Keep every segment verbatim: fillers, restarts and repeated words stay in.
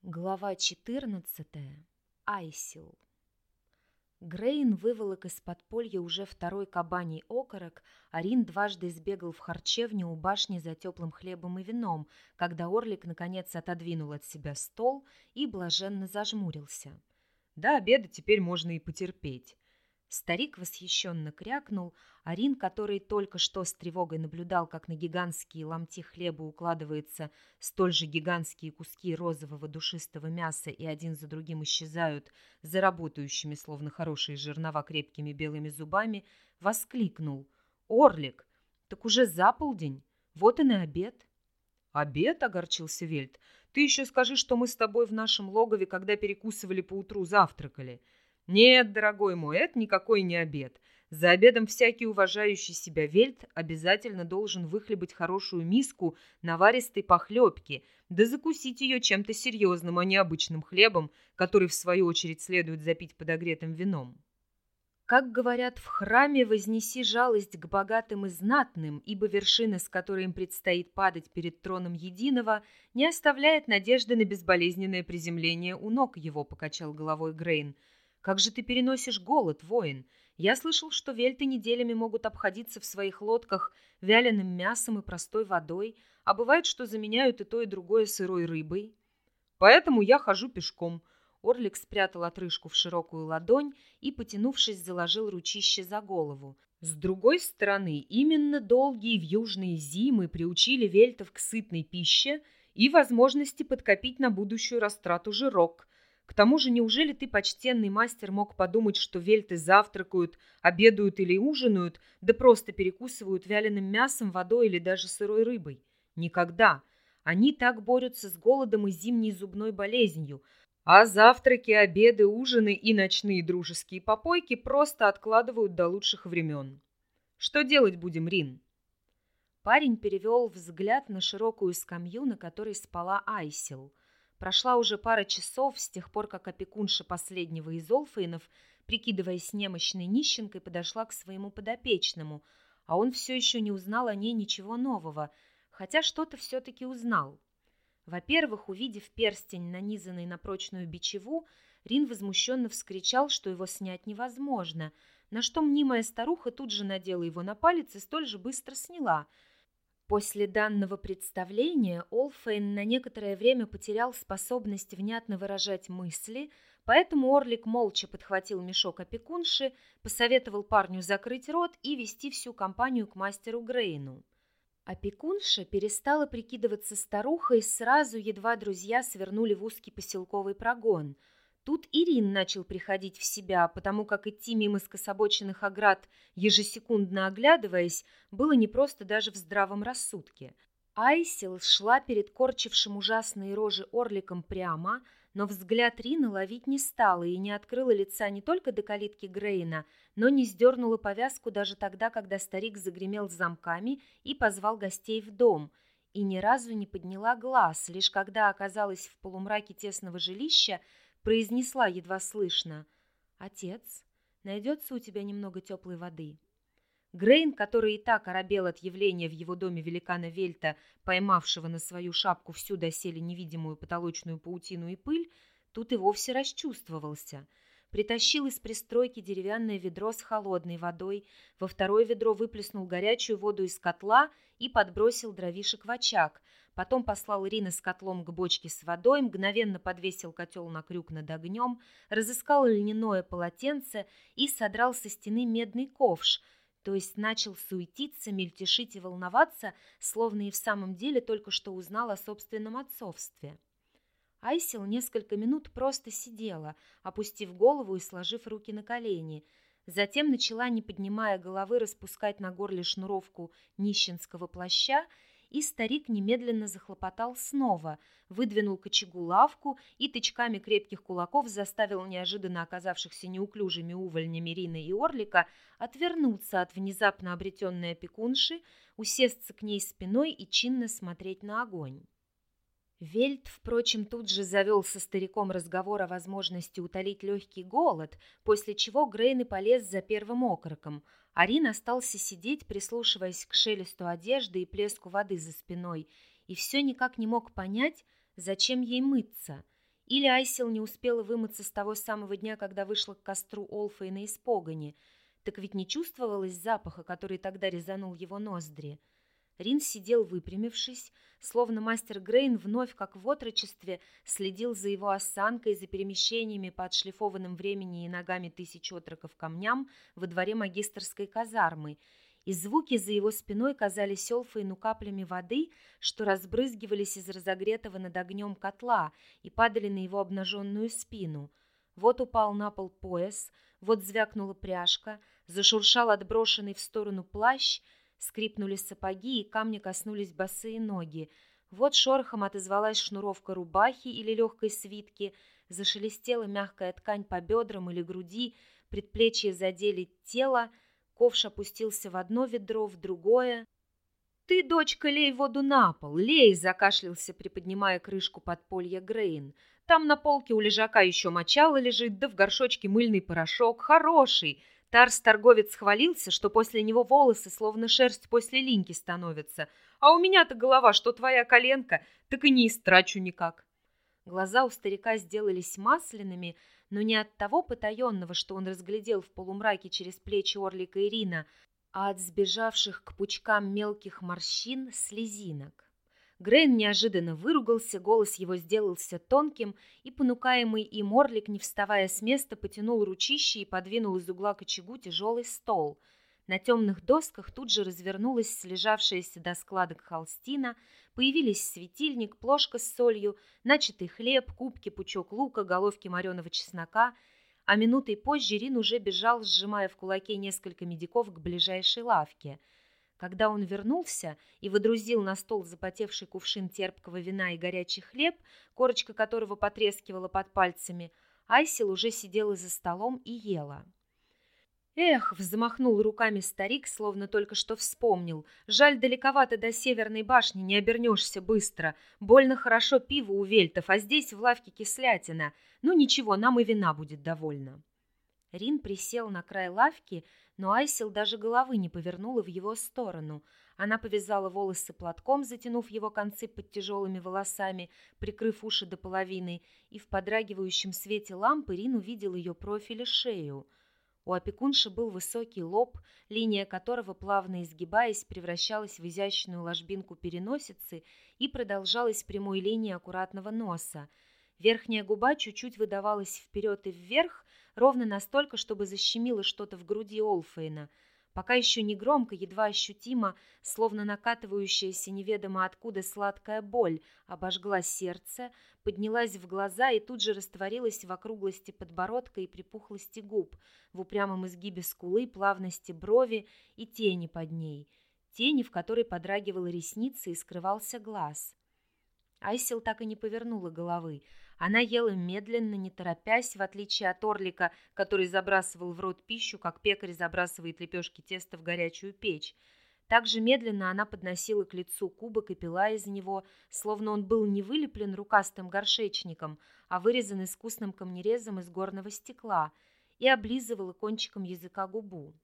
Глава четырнадцатая. Айсил. Грейн выволок из подполья уже второй кабаний окорок, а Рин дважды сбегал в харчевню у башни за теплым хлебом и вином, когда Орлик наконец отодвинул от себя стол и блаженно зажмурился. До обеда теперь можно и потерпеть. Старик восхищенно крякнул, а Рин, который только что с тревогой наблюдал, как на гигантские ломти хлеба укладываются столь же гигантские куски розового душистого мяса и один за другим исчезают за работающими, словно хорошие жернова, крепкими белыми зубами, воскликнул: «Орлик, так уже за полдень, вот и на обед». «Обед?» — огорчился Вельт. «Ты еще скажи, что мы с тобой в нашем логове, когда перекусывали поутру, завтракали». «Нет, дорогой мой, это никакой не обед. За обедом всякий уважающий себя вельт обязательно должен выхлебать хорошую миску наваристой похлебки, да закусить ее чем-то серьезным, а не обычным хлебом, который, в свою очередь, следует запить подогретым вином. Как говорят в храме, вознеси жалость к богатым и знатным, ибо вершина, с которой им предстоит падать перед троном единого, не оставляет надежды на безболезненное приземление у ног его», — покачал головой Грейн. «Как же ты переносишь голод, воин? Я слышал, что вельты неделями могут обходиться в своих лодках вяленым мясом и простой водой, а бывает, что заменяют и то, и другое сырой рыбой». «Поэтому я хожу пешком». Орлик спрятал отрыжку в широкую ладонь и, потянувшись, заложил ручище за голову. С другой стороны, именно долгие вьюжные зимы приучили вельтов к сытной пище и возможности подкопить на будущую растрату жирок. К тому же, неужели ты, почтенный мастер, мог подумать, что вельты завтракают, обедают или ужинают, да просто перекусывают вяленым мясом, водой или даже сырой рыбой? Никогда. Они так борются с голодом и зимней зубной болезнью, а завтраки, обеды, ужины и ночные дружеские попойки просто откладывают до лучших времен. Что делать будем, Рин? Парень перевел взгляд на широкую скамью, на которой спала Айсил. Прошла уже пара часов с тех пор, как опекунша последнего из Олфейнов, прикидываясь немощной нищенкой, подошла к своему подопечному, а он все еще не узнал о ней ничего нового, хотя что-то все-таки узнал. Во-первых, увидев перстень, нанизанный на прочную бичеву, Рин возмущенно вскричал, что его снять невозможно, на что мнимая старуха тут же надела его на палец и столь же быстро сняла. После данного представления Олфейн на некоторое время потерял способность внятно выражать мысли, поэтому Орлик молча подхватил мешок опекунши, посоветовал парню закрыть рот и вести всю компанию к мастеру Грейну. Опекунша перестала прикидываться старухой сразу, едва друзья свернули в узкий поселковый прогон. Тут Ирин начал приходить в себя, потому как идти мимо скособоченных оград, ежесекундно оглядываясь, было непросто даже в здравом рассудке. Айсил шла перед корчившим ужасные рожи Орликом прямо, но взгляд Рина ловить не стала и не открыла лица не только до калитки Грейна, но не сдернула повязку даже тогда, когда старик загремел замками и позвал гостей в дом, и ни разу не подняла глаз, лишь когда оказалась в полумраке тесного жилища, произнесла едва слышно: «Отец, найдется у тебя немного теплой воды?» Грейн, который и так оробел от явления в его доме великана Вельта, поймавшего на свою шапку всю доселе невидимую потолочную паутину и пыль, тут и вовсе расчувствовался. Притащил из пристройки деревянное ведро с холодной водой, во второе ведро выплеснул горячую воду из котла и подбросил дровишек в очаг. Потом послал Рина с котлом к бочке с водой, мгновенно подвесил котел на крюк над огнем, разыскал льняное полотенце и содрал со стены медный ковш, то есть начал суетиться, мельтешить и волноваться, словно и в самом деле только что узнал о собственном отцовстве. Айсил несколько минут просто сидела, опустив голову и сложив руки на колени. Затем начала, не поднимая головы, распускать на горле шнуровку нищенского плаща, и старик немедленно захлопотал снова, выдвинул к очагу лавку и тычками крепких кулаков заставил неожиданно оказавшихся неуклюжими увольнями Рина и Орлика отвернуться от внезапно обретенной опекунши, усесться к ней спиной и чинно смотреть на огонь. Вельт, впрочем, тут же завел со стариком разговор о возможности утолить легкий голод, после чего Грейн и полез за первым окороком, а Рин остался сидеть, прислушиваясь к шелесту одежды и плеску воды за спиной, и все никак не мог понять, зачем ей мыться. Или Айсил не успела вымыться с того самого дня, когда вышла к костру Олфейна из погони. Так ведь не чувствовалось запаха, который тогда резанул его ноздри. Рин сидел выпрямившись, словно мастер Грейн вновь, как в отрочестве, следил за его осанкой, за перемещениями по отшлифованным времени и ногами тысяч отроков камням во дворе магистерской казармы, и звуки за его спиной казались Олфейну каплями воды, что разбрызгивались из разогретого над огнем котла и падали на его обнаженную спину. Вот упал на пол пояс, вот звякнула пряжка, зашуршал отброшенный в сторону плащ, скрипнули сапоги, и камни коснулись босые ноги. Вот шорохом отозвалась шнуровка рубахи или легкой свитки, зашелестела мягкая ткань по бедрам или груди, предплечья задели тело, ковш опустился в одно ведро, в другое. «Ты, дочка, лей воду на пол, лей!» — закашлялся, приподнимая крышку подполья Грейн. «Там на полке у лежака еще мочало лежит, да в горшочке мыльный порошок. Хороший!» Тарс-торговец хвалился, что после него волосы словно шерсть после линьки становятся. «А у меня-то голова, что твоя коленка, так и не истрачу никак». Глаза у старика сделались масляными, но не от того потаенного, что он разглядел в полумраке через плечи Орлика и Рина, а от сбежавших к пучкам мелких морщин слезинок. Грейн неожиданно выругался, голос его сделался тонким, и, понукаемый им Орлик, не вставая с места, потянул ручище и подвинул из угла к очагу тяжелый стол. На темных досках тут же развернулась слежавшаяся до складок холстина, появились светильник, плошка с солью, начатый хлеб, кубки, пучок лука, головки мореного чеснока, а минутой позже Рин уже бежал, сжимая в кулаке несколько медиков, к ближайшей лавке. Когда он вернулся и водрузил на стол запотевший кувшин терпкого вина и горячий хлеб, корочка которого потрескивала под пальцами, Айсил уже сидела за столом и ела. «Эх!» — взмахнул руками старик, словно только что вспомнил. «Жаль, далековато до Северной башни, не обернешься быстро. Больно хорошо пиво у вельтов, а здесь в лавке кислятина. Ну ничего, нам и вина будет довольно». Рин присел на край лавки, но Айсил даже головы не повернула в его сторону. Она повязала волосы платком, затянув его концы под тяжелыми волосами, прикрыв уши до половины, и в подрагивающем свете лампы Рин увидел ее профиль и шею. У опекунши был высокий лоб, линия которого, плавно изгибаясь, превращалась в изящную ложбинку переносицы и продолжалась прямой линией аккуратного носа. Верхняя губа чуть-чуть выдавалась вперед и вверх, ровно настолько, чтобы защемило что-то в груди Олфейна. Пока еще не громко, едва ощутимо, словно накатывающаяся неведомо откуда сладкая боль, обожгла сердце, поднялась в глаза и тут же растворилась в округлости подбородка и припухлости губ, в упрямом изгибе скулы, плавности брови и тени под ней, тени, в которой подрагивала ресница и скрывался глаз. Айсил так и не повернула головы. Она ела медленно, не торопясь, в отличие от Орлика, который забрасывал в рот пищу, как пекарь забрасывает лепешки теста в горячую печь. Так же медленно она подносила к лицу кубок и пила из него, словно он был не вылеплен рукастым горшечником, а вырезан искусным камнерезом из горного стекла, и облизывала кончиком языка губу.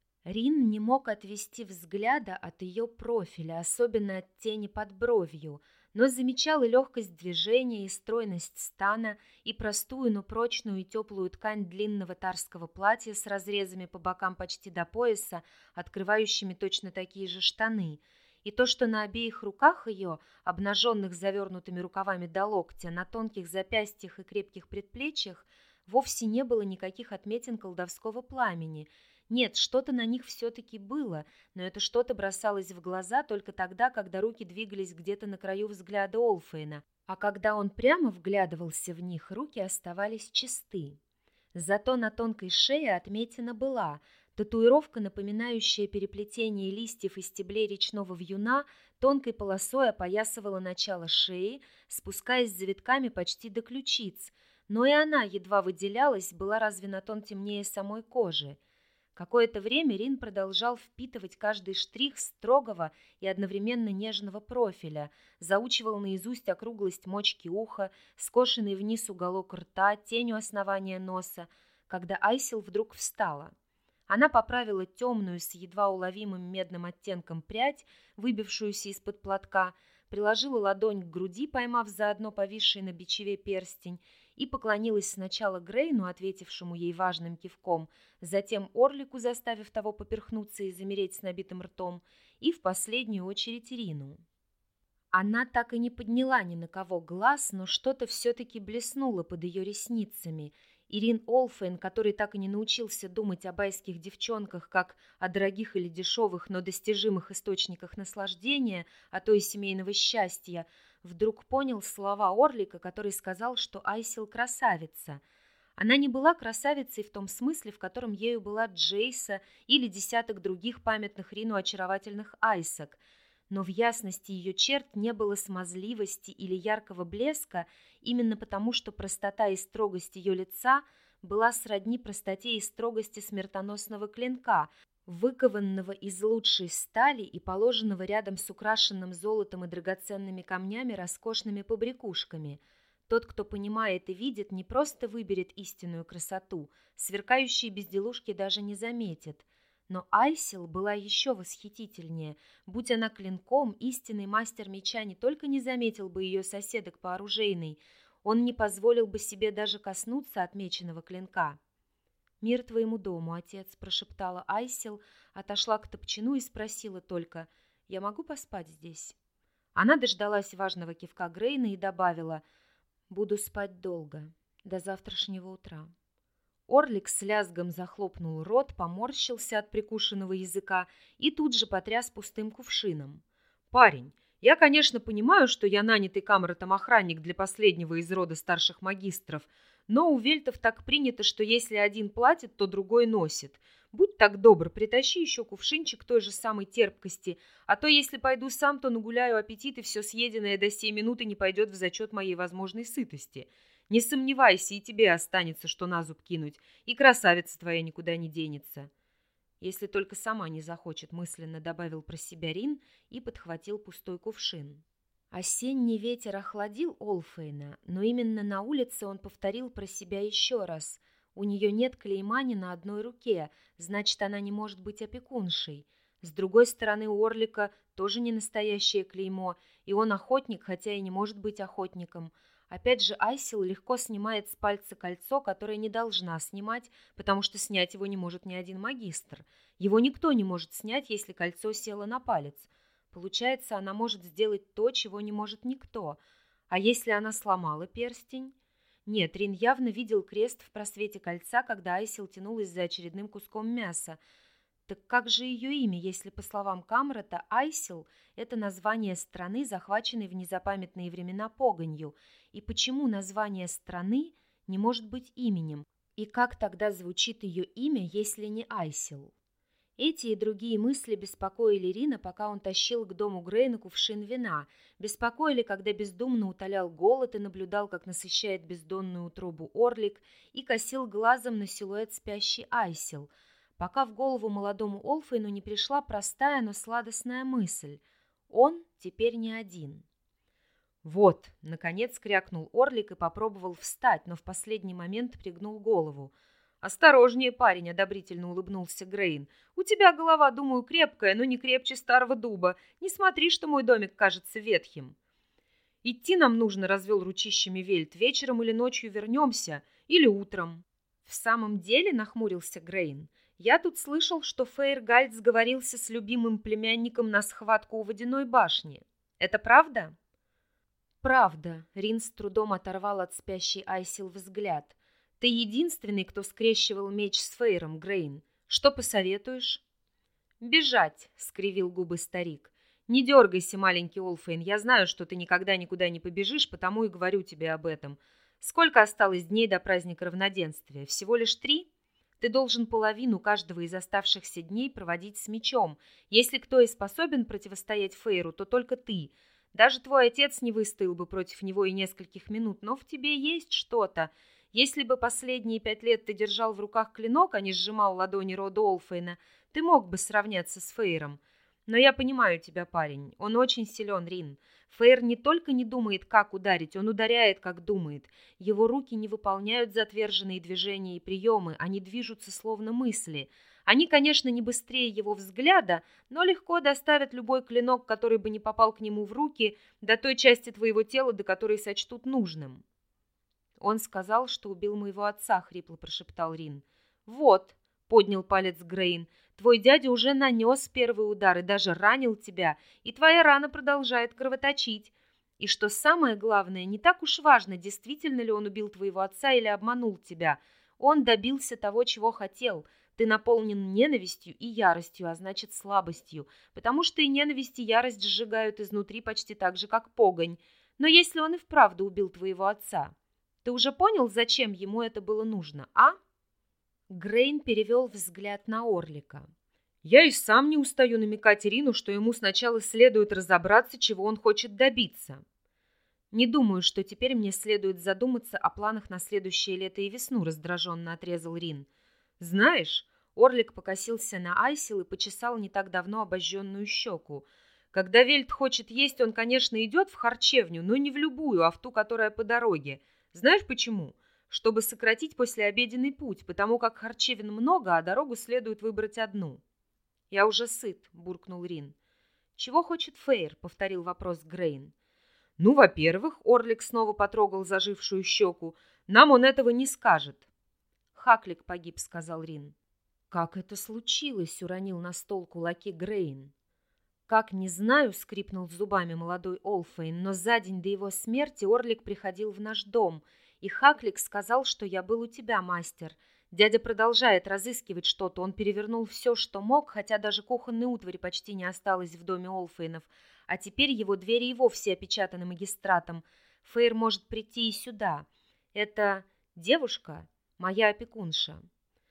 Рин не мог отвести взгляда от ее профиля, особенно от тени под бровью, но замечал и легкость движения, и стройность стана, и простую, но прочную и теплую ткань длинного тарского платья с разрезами по бокам почти до пояса, открывающими точно такие же штаны, и то, что на обеих руках ее, обнаженных завернутыми рукавами до локтя, на тонких запястьях и крепких предплечьях, вовсе не было никаких отметин колдовского пламени. Нет, что-то на них все-таки было, но это что-то бросалось в глаза только тогда, когда руки двигались где-то на краю взгляда Олфейна, а когда он прямо вглядывался в них, руки оставались чисты. Зато на тонкой шее отметина была. Татуировка, напоминающая переплетение листьев и стеблей речного вьюна, тонкой полосой опоясывала начало шеи, спускаясь завитками почти до ключиц, но и она едва выделялась, была разве на тон темнее самой кожи. Какое-то время Рин продолжал впитывать каждый штрих строгого и одновременно нежного профиля, заучивал наизусть округлость мочки уха, скошенный вниз уголок рта, тень у основания носа, когда Айсил вдруг встала. Она поправила темную с едва уловимым медным оттенком прядь, выбившуюся из-под платка, приложила ладонь к груди, поймав заодно повисший на бичеве перстень, и поклонилась сначала Грейну, ответившему ей важным кивком, затем Орлику, заставив того поперхнуться и замереть с набитым ртом, и в последнюю очередь Рину. Она так и не подняла ни на кого глаз, но что-то все-таки блеснуло под ее ресницами, и Рин Олфейн, который так и не научился думать о байских девчонках как о дорогих или дешевых, но достижимых источниках наслаждения, а то и семейного счастья, вдруг понял слова Орлика, который сказал, что Айсил красавица. Она не была красавицей в том смысле, в котором ею была Джейса или десяток других памятных Рину очаровательных айсок, но в ясности ее черт не было смазливости или яркого блеска, именно потому, что простота и строгость ее лица была сродни простоте и строгости смертоносного клинка, выкованного из лучшей стали и положенного рядом с украшенным золотом и драгоценными камнями роскошными побрякушками. Тот, кто понимает и видит, не просто выберет истинную красоту, сверкающие безделушки даже не заметит. Но Айсил была еще восхитительнее. Будь она клинком, истинный мастер меча не только не заметил бы ее соседок по оружейной, он не позволил бы себе даже коснуться отмеченного клинка. «Мир твоему дому, отец», — прошептала Айсил, отошла к топчину и спросила только: «Я могу поспать здесь?» Она дождалась важного кивка Грейна и добавила: «Буду спать долго, до завтрашнего утра». Орлик с лязгом захлопнул рот, поморщился от прикушенного языка и тут же потряс пустым кувшином. «Парень, я, конечно, понимаю, что я нанятый камеротом-охранник для последнего из рода старших магистров, но у вельтов так принято, что если один платит, то другой носит. Будь так добр, притащи еще кувшинчик той же самой терпкости, а то, если пойду сам, то нагуляю аппетит, и все съеденное до сей минуты не пойдет в зачет моей возможной сытости. Не сомневайся, и тебе останется, что на зуб кинуть, и красавица твоя никуда не денется». «Если только сама не захочет», — мысленно добавил про себя Рин и подхватил пустой кувшин. Осенний ветер охладил Олфейна, но именно на улице он повторил про себя еще раз. У нее нет клейма ни на одной руке, значит, она не может быть опекуншей. С другой стороны, у Орлика тоже не настоящее клеймо, и он охотник, хотя и не может быть охотником. Опять же, Айсил легко снимает с пальца кольцо, которое не должна снимать, потому что снять его не может ни один магистр. Его никто не может снять, если кольцо село на палец. Получается, она может сделать то, чего не может никто. А если она сломала перстень? Нет, Рин явно видел крест в просвете кольца, когда Айсил тянулась за очередным куском мяса. Так как же ее имя, если, по словам Камрата, Айсил – это название страны, захваченной в незапамятные времена погонью? И почему название страны не может быть именем? И как тогда звучит ее имя, если не Айсил? Эти и другие мысли беспокоили Рина, пока он тащил к дому Грейна кувшин вина, беспокоили, когда бездумно утолял голод и наблюдал, как насыщает бездонную утробу Орлик, и косил глазом на силуэт спящей Айсил, пока в голову молодому Олфейну не пришла простая, но сладостная мысль: он теперь не один. «Вот!» — наконец крякнул Орлик и попробовал встать, но в последний момент пригнул голову. «Осторожнее, парень!» — одобрительно улыбнулся Грейн. «У тебя голова, думаю, крепкая, но не крепче старого дуба. Не смотри, что мой домик кажется ветхим». «Идти нам нужно», — развел ручищами Вельт. «Вечером или ночью вернемся, или утром». «В самом деле?» — нахмурился Грейн. «Я тут слышал, что Фейргальд сговорился с любимым племянником на схватку у водяной башни. Это правда?» «Правда», — Рин с трудом оторвал от спящей Айсил взгляд. «Ты единственный, кто скрещивал меч с Фейром, Грейн. Что посоветуешь?» «Бежать», — скривил губы старик. «Не дергайся, маленький Олфейн, я знаю, что ты никогда никуда не побежишь, потому и говорю тебе об этом. Сколько осталось дней до праздника равноденствия? Всего лишь три? Ты должен половину каждого из оставшихся дней проводить с мечом. Если кто и способен противостоять Фейру, то только ты. Даже твой отец не выстоял бы против него и нескольких минут, но в тебе есть что-то. Если бы последние пять лет ты держал в руках клинок, а не сжимал ладони рода Олфейна, ты мог бы сравняться с Фейром. Но я понимаю тебя, парень. Он очень силен, Рин. Фейр не только не думает, как ударить, он ударяет, как думает. Его руки не выполняют затверженные движения и приемы, они движутся словно мысли. Они, конечно, не быстрее его взгляда, но легко доставят любой клинок, который бы не попал к нему в руки, до той части твоего тела, до которой сочтут нужным. Он сказал, что убил моего отца, хрипло прошептал Рин. Вот, поднял палец Грейн, твой дядя уже нанес первый удар и даже ранил тебя, и твоя рана продолжает кровоточить. И что самое главное, не так уж важно, действительно ли он убил твоего отца или обманул тебя. Он добился того, чего хотел. Ты наполнен ненавистью и яростью, а значит слабостью, потому что и ненависть, и ярость сжигают изнутри почти так же, как погонь. Но если он и вправду убил твоего отца, ты уже понял, зачем ему это было нужно, а? Грейн перевел взгляд на Орлика. Я и сам не устаю намекать Рину, что ему сначала следует разобраться, чего он хочет добиться. Не думаю, что теперь мне следует задуматься о планах на следующее лето и весну, раздраженно отрезал Рин. Знаешь, Орлик покосился на Айсил и почесал не так давно обожженную щеку. Когда Вельт хочет есть, он, конечно, идет в харчевню, но не в любую, а в ту, которая по дороге. Знаешь почему? Чтобы сократить послеобеденный путь, потому как харчевин много, а дорогу следует выбрать одну. Я уже сыт, буркнул Рин. Чего хочет Фейр? Повторил вопрос Грейн. Ну, во-первых, Орлик снова потрогал зажившую щеку. Нам он этого не скажет. Хаклик погиб, сказал Рин. Как это случилось? Уронил на стол кулаки Грейн. Как не знаю, скрипнул зубами молодой Олфейн, но за день до его смерти Орлик приходил в наш дом, и Хаклик сказал, что я был у тебя, мастер. Дядя продолжает разыскивать что-то, он перевернул все, что мог, хотя даже кухонной утвари почти не осталось в доме Олфейнов, а теперь его двери и вовсе опечатаны магистратом. Фейр может прийти и сюда. Это девушка, моя опекунша.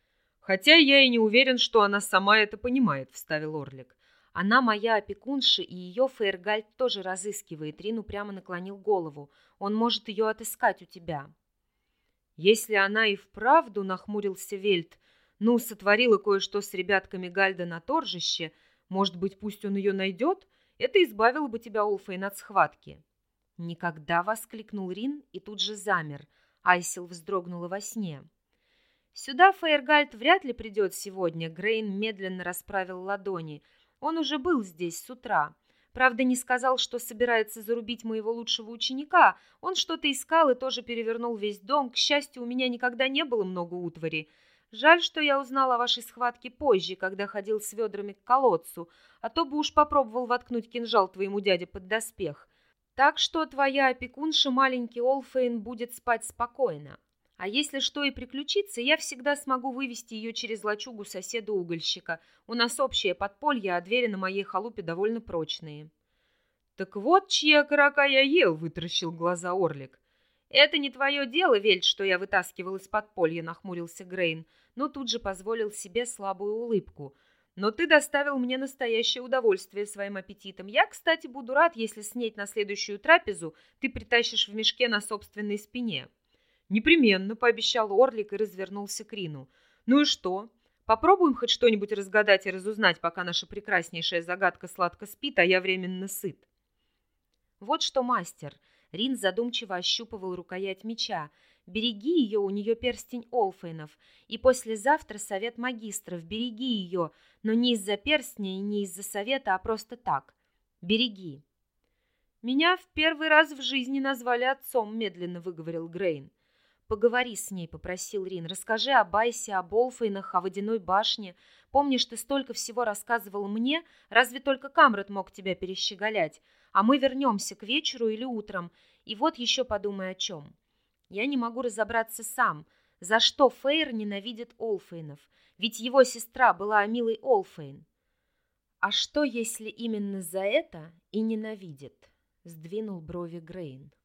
Хотя я и не уверен, что она сама это понимает, вставил Орлик. Она моя опекунша, и ее Фейргальд тоже разыскивает. Рин упрямо наклонил голову. Он может ее отыскать у тебя. Если она и вправду, нахмурился Вельт, ну, сотворила кое-что с ребятками Гальда на торжище, может быть, пусть он ее найдет? Это избавило бы тебя, Олфейн, от схватки. Никогда, воскликнул Рин и тут же замер. Айсил вздрогнула во сне. Сюда Фейргальд вряд ли придет сегодня. Грейн медленно расправил ладони. Он уже был здесь с утра. Правда, не сказал, что собирается зарубить моего лучшего ученика. Он что-то искал и тоже перевернул весь дом. К счастью, у меня никогда не было много утвари. Жаль, что я узнал о вашей схватке позже, когда ходил с ведрами к колодцу, а то бы уж попробовал воткнуть кинжал твоему дяде под доспех. Так что твоя опекунша, маленький Олфейн, будет спать спокойно. А если что и приключится, я всегда смогу вывести ее через лачугу соседа-угольщика. У нас общее подполье, а двери на моей халупе довольно прочные. Так вот, чья окорока я ел, вытаращил глаза Орлик. Это не твое дело, Вельт, что я вытаскивал из подполья, нахмурился Грейн, но тут же позволил себе слабую улыбку. Но ты доставил мне настоящее удовольствие своим аппетитом. Я, кстати, буду рад, если снеть на следующую трапезу ты притащишь в мешке на собственной спине. Непременно, пообещал Орлик и развернулся к Рину. Ну и что? Попробуем хоть что-нибудь разгадать и разузнать, пока наша прекраснейшая загадка сладко спит, а я временно сыт. Вот что, мастер. Рин задумчиво ощупывал рукоять меча. Береги ее, у нее перстень Олфейнов. И послезавтра совет магистров. Береги ее, но не из-за перстня и не из-за совета, а просто так. Береги. Меня в первый раз в жизни назвали отцом, медленно выговорил Грейн. Поговори с ней, попросил Рин. Расскажи о Байсе, о Олфейнах, о водяной башне. Помнишь, ты столько всего рассказывал мне? Разве только Камрад мог тебя перещеголять? А мы вернемся к вечеру или утром. И вот еще подумай о чем. Я не могу разобраться сам, за что Фейр ненавидит Олфейнов. Ведь его сестра была Амилой Олфейн. А что, если именно за это и ненавидит? Сдвинул брови Грейн.